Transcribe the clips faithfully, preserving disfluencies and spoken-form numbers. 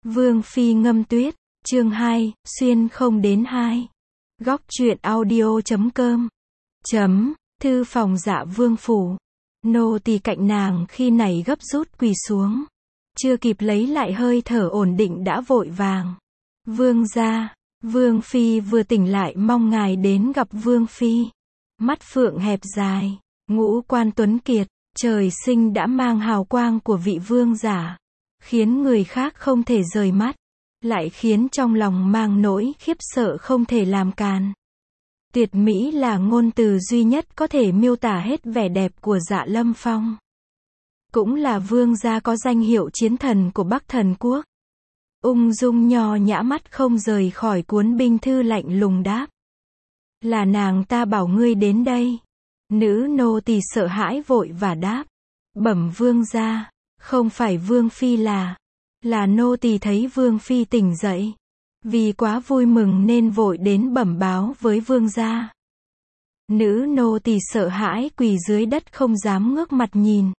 Vương phi ngâm tuyết, chương hai, xuyên không đến hai. Góc truyện audio chấm com. Chấm, thư phòng Dạ Vương phủ. Nô tỳ cạnh nàng khi này gấp rút quỳ xuống. Chưa kịp lấy lại hơi thở ổn định đã vội vàng. Vương gia, Vương phi vừa tỉnh lại mong ngài đến gặp Vương phi. Mắt phượng hẹp dài, ngũ quan tuấn kiệt, trời sinh đã mang hào quang của vị vương giả. Khiến người khác không thể rời mắt, lại khiến trong lòng mang nỗi khiếp sợ không thể làm càn. Tuyệt mỹ là ngôn từ duy nhất có thể miêu tả hết vẻ đẹp của Dạ Lâm Phong. Cũng là vương gia có danh hiệu chiến thần của Bắc Thần Quốc. Ung dung nho nhã mắt không rời khỏi cuốn binh thư lạnh lùng đáp. Là nàng ta bảo ngươi đến đây. Nữ nô tỳ sợ hãi vội và đáp. Bẩm vương gia. Không phải Vương phi là, là nô tỳ thấy Vương phi tỉnh dậy. Vì quá vui mừng nên vội đến bẩm báo với vương gia. Nữ nô tỳ sợ hãi quỳ dưới đất không dám ngước mặt nhìn.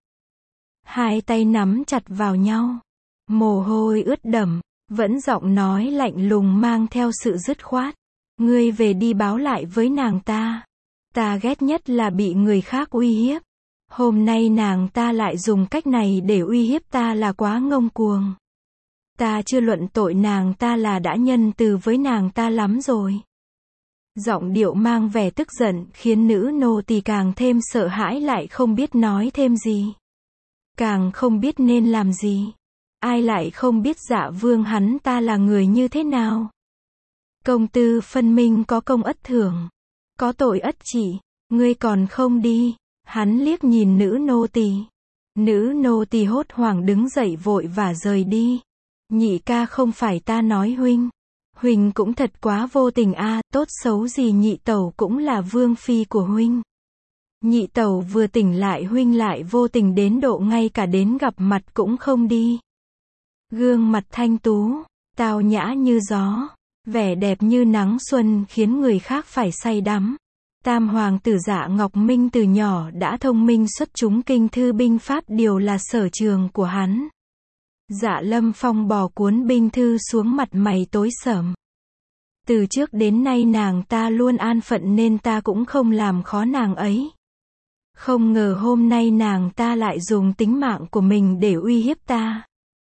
Hai tay nắm chặt vào nhau. Mồ hôi ướt đẫm, vẫn giọng nói lạnh lùng mang theo sự dứt khoát. Ngươi về đi báo lại với nàng ta. Ta ghét nhất là bị người khác uy hiếp. Hôm nay nàng ta lại dùng cách này để uy hiếp ta là quá ngông cuồng. Ta chưa luận tội nàng ta là đã nhân từ với nàng ta lắm rồi. Giọng điệu mang vẻ tức giận khiến nữ nô tỳ càng thêm sợ hãi lại không biết nói thêm gì. Càng không biết nên làm gì. Ai lại không biết Dạ Vương hắn ta là người như thế nào. Công tư phân minh có công ất thưởng. Có tội ất trị. Ngươi còn không đi. Hắn liếc nhìn nữ nô tỳ. Nữ nô tỳ hốt hoảng đứng dậy vội và rời đi. Nhị ca không phải ta nói huynh. Huynh cũng thật quá vô tình a, à, tốt xấu gì nhị tẩu cũng là vương phi của huynh. Nhị tẩu vừa tỉnh lại huynh lại vô tình đến độ ngay cả đến gặp mặt cũng không đi. Gương mặt thanh tú, tao nhã như gió, vẻ đẹp như nắng xuân khiến người khác phải say đắm. Tam hoàng tử Dạ Ngọc Minh từ nhỏ đã thông minh xuất chúng kinh thư binh pháp đều là sở trường của hắn. Dạ Lâm Phong bỏ cuốn binh thư xuống mặt mày tối sầm. Từ trước đến nay nàng ta luôn an phận nên ta cũng không làm khó nàng ấy. Không ngờ hôm nay nàng ta lại dùng tính mạng của mình để uy hiếp ta.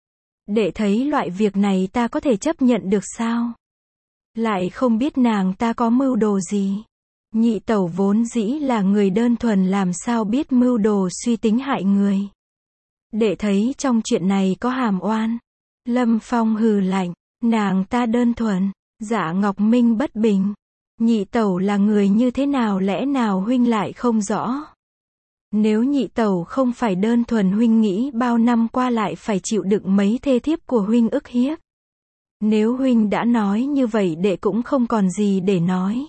Để thấy loại việc này ta có thể chấp nhận được sao? Lại không biết nàng ta có mưu đồ gì. Nhị tẩu vốn dĩ là người đơn thuần làm sao biết mưu đồ suy tính hại người. Để thấy trong chuyện này có hàm oan. Lâm Phong hừ lạnh, nàng ta đơn thuần. Dạ Ngọc Minh bất bình. Nhị tẩu là người như thế nào lẽ nào huynh lại không rõ. Nếu nhị tẩu không phải đơn thuần huynh nghĩ bao năm qua lại phải chịu đựng mấy thê thiếp của huynh ức hiếp. Nếu huynh đã nói như vậy đệ cũng không còn gì để nói.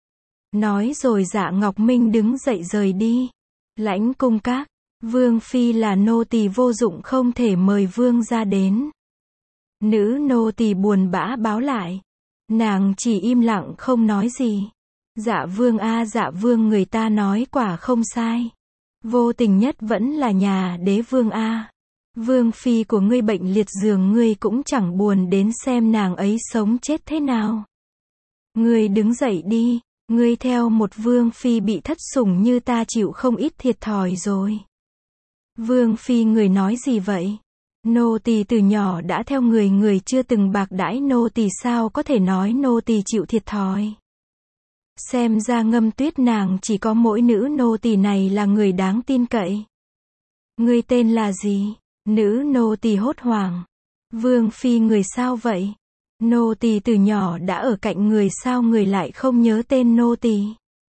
Nói rồi Dạ Ngọc Minh đứng dậy rời đi. Lãnh cung các, Vương phi là nô tỳ vô dụng không thể mời vương ra đến. Nữ nô tỳ buồn bã báo lại. Nàng chỉ im lặng không nói gì. Dạ Vương a à, Dạ Vương người ta nói quả không sai. Vô tình nhất vẫn là nhà đế vương a. À. Vương phi của ngươi bệnh liệt giường ngươi cũng chẳng buồn đến xem nàng ấy sống chết thế nào. Ngươi đứng dậy đi. Ngươi theo một vương phi bị thất sủng như ta chịu không ít thiệt thòi rồi. Vương phi người nói gì vậy? Nô tỳ từ nhỏ đã theo người người chưa từng bạc đãi nô tỳ sao có thể nói nô tỳ chịu thiệt thòi. Xem ra Ngâm Tuyết nàng chỉ có mỗi nữ nô tỳ này là người đáng tin cậy. Ngươi tên là gì? Nữ nô tỳ hốt hoảng. Vương phi người sao vậy? Nô tỳ từ nhỏ đã ở cạnh người sao người lại không nhớ tên nô tỳ?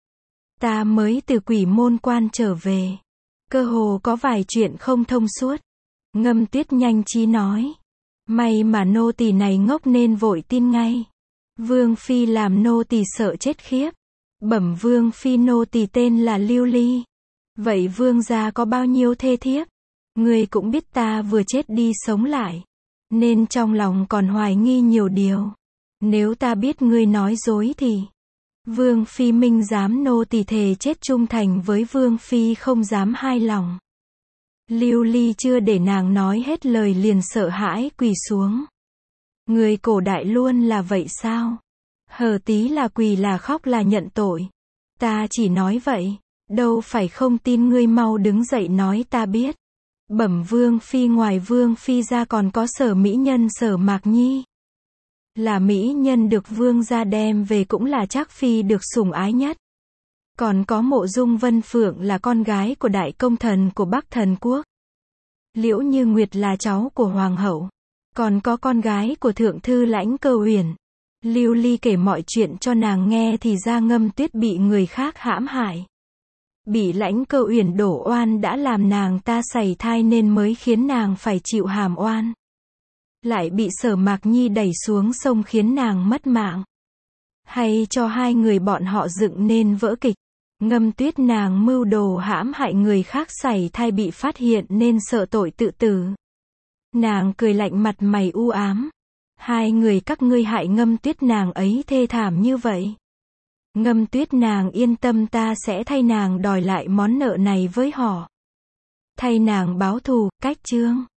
Ta mới từ Quỷ Môn Quan trở về. Cơ hồ có vài chuyện không thông suốt. Ngâm Tuyết nhanh trí nói. May mà nô tỳ này ngốc nên vội tin ngay. Vương phi làm nô tỳ sợ chết khiếp. Bẩm vương phi nô tỳ tên là Lưu Ly. Vậy vương gia có bao nhiêu thê thiếp? Ngươi cũng biết ta vừa chết đi sống lại. Nên trong lòng còn hoài nghi nhiều điều. Nếu ta biết ngươi nói dối thì Vương phi minh giám nô tỳ thề chết trung thành với Vương phi không dám hai lòng. Lưu Ly chưa để nàng nói hết lời liền sợ hãi quỳ xuống. Người cổ đại luôn là vậy sao? Hờ tí là quỳ là khóc là nhận tội. Ta chỉ nói vậy. Đâu phải không tin, ngươi mau đứng dậy nói ta biết. Bẩm vương phi, ngoài vương phi ra còn có Sở mỹ nhân Sở Mạc Nhi. Là mỹ nhân được vương gia đem về, cũng là Trác phi được sủng ái nhất. Còn có Mộ Dung Vân Phượng là con gái của đại công thần của Bắc Thần Quốc. Liễu Như Nguyệt là cháu của hoàng hậu. Còn có con gái của thượng thư Lãnh Cơ Uyển. Lưu Ly kể mọi chuyện cho nàng nghe thì ra Ngâm Tuyết bị người khác hãm hại. Bị Lãnh Cơ Uyển đổ oan đã làm nàng ta sảy thai nên mới khiến nàng phải chịu hàm oan. Lại bị Sở Mạc Nhi đẩy xuống sông khiến nàng mất mạng. Hay cho hai người bọn họ dựng nên vỡ kịch. Ngâm Tuyết nàng mưu đồ hãm hại người khác sảy thai bị phát hiện nên sợ tội tự tử. Nàng cười lạnh, mặt mày u ám. Hai người các ngươi hại Ngâm Tuyết nàng ấy thê thảm như vậy. Ngâm Tuyết nàng yên tâm, ta sẽ thay nàng đòi lại món nợ này với họ. Thay nàng báo thù, cách chương.